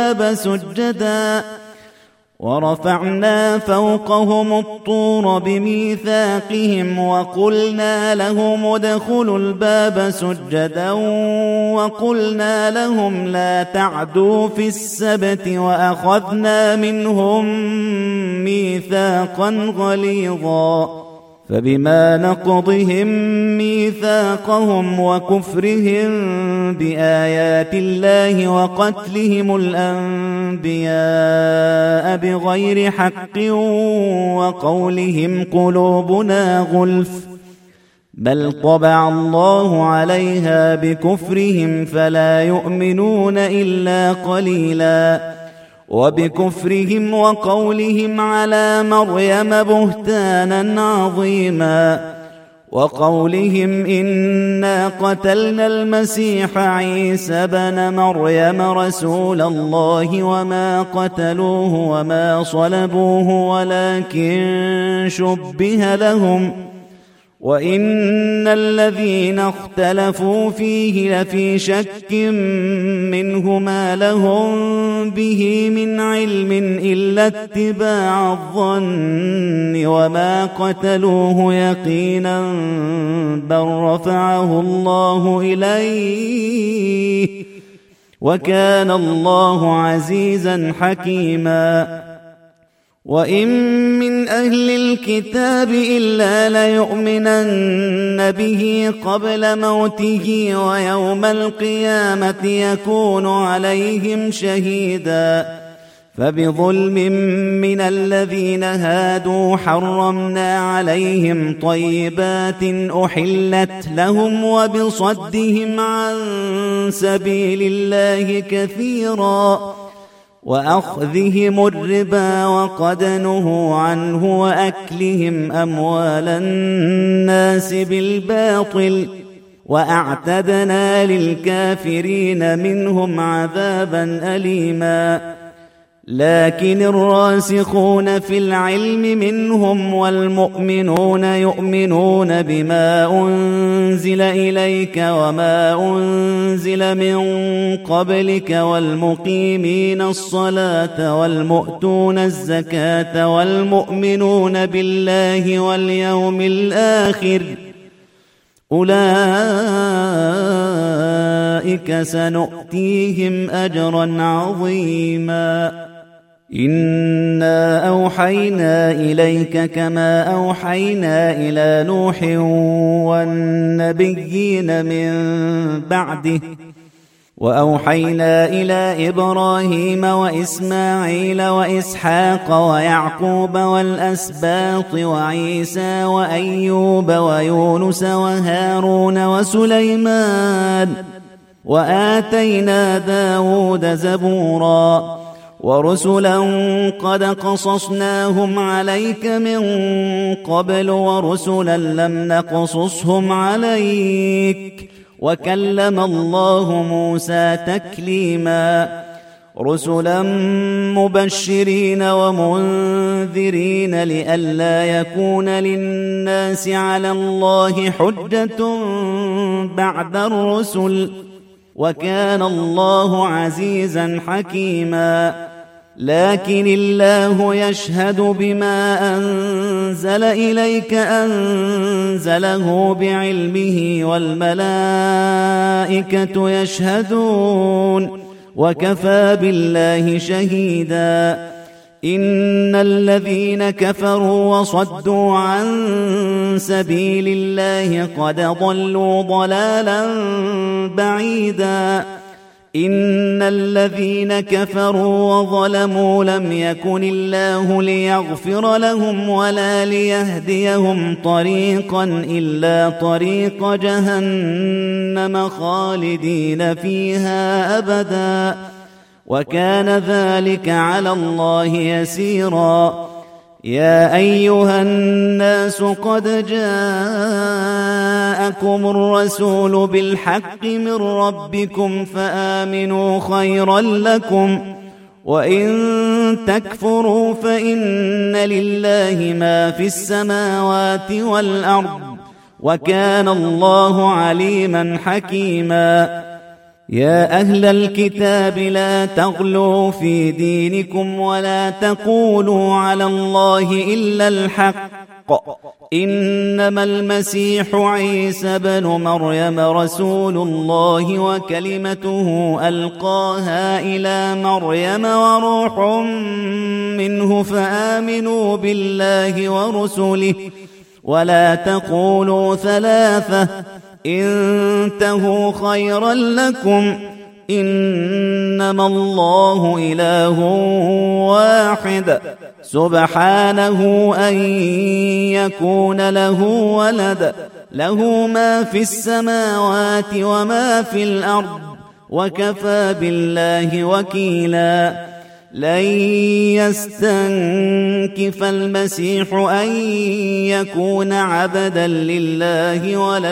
الباب سجدا وقلنا لهم لا تعدوا في السبت وأخذنا منهم ميثاقا غليظا فبما نقضهم ميثاقهم وكفرهم بآيات الله وقتلهم الأنبياء بغير حق وقولهم قلوبنا غلف بل طبع الله عليها بكفرهم فلا يؤمنون إلا قليلا وبكفرهم وقولهم على مريم بهتانا عظيما وقولهم إنا قتلنا المسيح عيسى بن مريم رسول الله وما قتلوه وما صلبوه ولكن شبه لهم وإن الذين اختلفوا فيه لفي شك منه ما لهم به من علم إلا اتباع الظن وما قتلوه يقينا بل رفعه الله إليه وكان الله عزيزا حكيما وإن من أهل الكتاب إلا ليؤمنن به قبل موته ويوم القيامة يكون عليهم شهيدا فبظلم من الذين هادوا حرمنا عليهم طيبات أحلت لهم وبصدهم عن سبيل الله كثيرا وأخذهم الربا وقد نهوا عنه وأكلهم أموال الناس بالباطل وأعتدنا للكافرين منهم عذابا أليما لكن الراسخون في العلم منهم والمؤمنون يؤمنون بما أنزل إليك وما أنزل من قبلك والمقيمين الصلاة والمؤتون الزكاة والمؤمنون بالله واليوم الآخر أولئك سنؤتيهم أجرا عظيما إنا أوحينا إليك كما أوحينا إلى نوح والنبيين من بعده وأوحينا إلى إبراهيم وإسماعيل وإسحاق ويعقوب والأسباط وعيسى وأيوب ويونس وهارون وسليمان وآتينا داود زبورا ورسلا قد قصصناهم عليك من قبل ورسلا لم نقصصهم عليك وكلم الله موسى تكليما رسلا مبشرين ومنذرين لئلا يكون للناس على الله حجة بعد الرسل وكان الله عزيزا حكيما لكن الله يشهد بما أنزل إليك أنزله بعلمه والملائكة يشهدون وكفى بالله شهيدا إن الذين كفروا وصدوا عن سبيل الله قد ضلوا ضلالا بعيدا إن الذين كفروا وظلموا لم يكن الله ليغفر لهم ولا ليهديهم طريقا إلا طريق جهنم خالدين فيها أبدا وكان ذلك على الله يسيرا يا أيها الناس قد جاءكم الرسول بالحق من ربكم فآمنوا خيرا لكم وإن تكفروا فإن لله ما في السماوات والأرض وكان الله عليما حكيما يا أهل الكتاب لا تغلوا في دينكم ولا تقولوا على الله إلا الحق إنما المسيح عيسى بن مريم رسول الله وكلمته ألقاها إلى مريم وروح منه فآمنوا بالله ورسله ولا تقولوا ثلاثة انتهوا خيرا لكم إنما الله إله واحد سبحانه أن يكون له ولد له ما في السماوات وما في الأرض وكفى بالله وكيلا لن يستنكف المسيح أن يكون عبدا لله ولا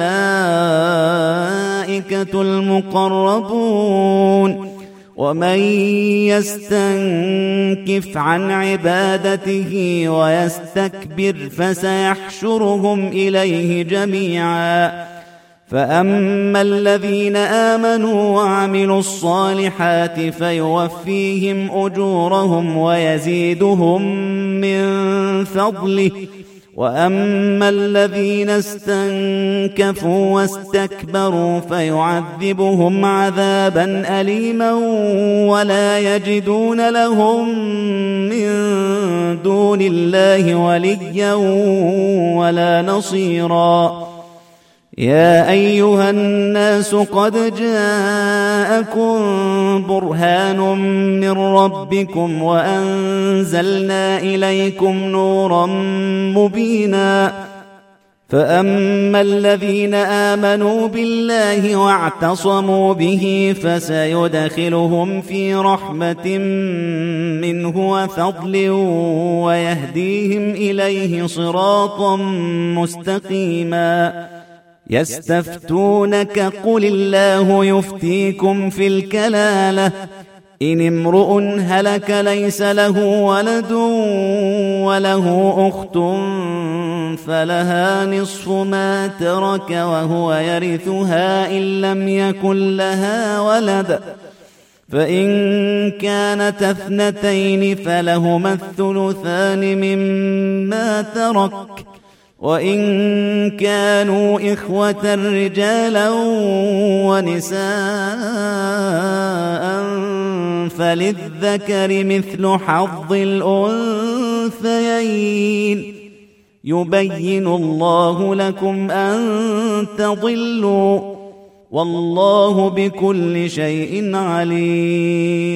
الملائكة المقربون ومن يستنكف عن عبادته ويستكبر فسيحشرهم إليه جميعا فأما الذين آمنوا وعملوا الصالحات فيوفيهم أجورهم ويزيدهم من فضله وأما الذين استنكفوا واستكبروا فيعذبهم عذابا أليما ولا يجدون لهم من دون الله وليا ولا نصيرا يا أيها الناس قد جاءكم برهان من ربكم وأنزلنا إليكم نورا مبينا فأما الذين آمنوا بالله واعتصموا به فسيدخلهم في رحمة منه وفضل ويهديهم إليه صراطا مستقيما يستفتونك قل الله يفتيكم في الكلالة إن امرؤ هلك ليس له ولد وله أخت فلها نصف ما ترك وهو يرثها إن لم يكن لها ولد فإن كانت اثنتين فلهما الثلثان مما ترك وإن كانوا إخوة رجالا ونساء فللذكر مثل حظ الأنثيين يبين الله لكم أن تضلوا والله بكل شيء عليم.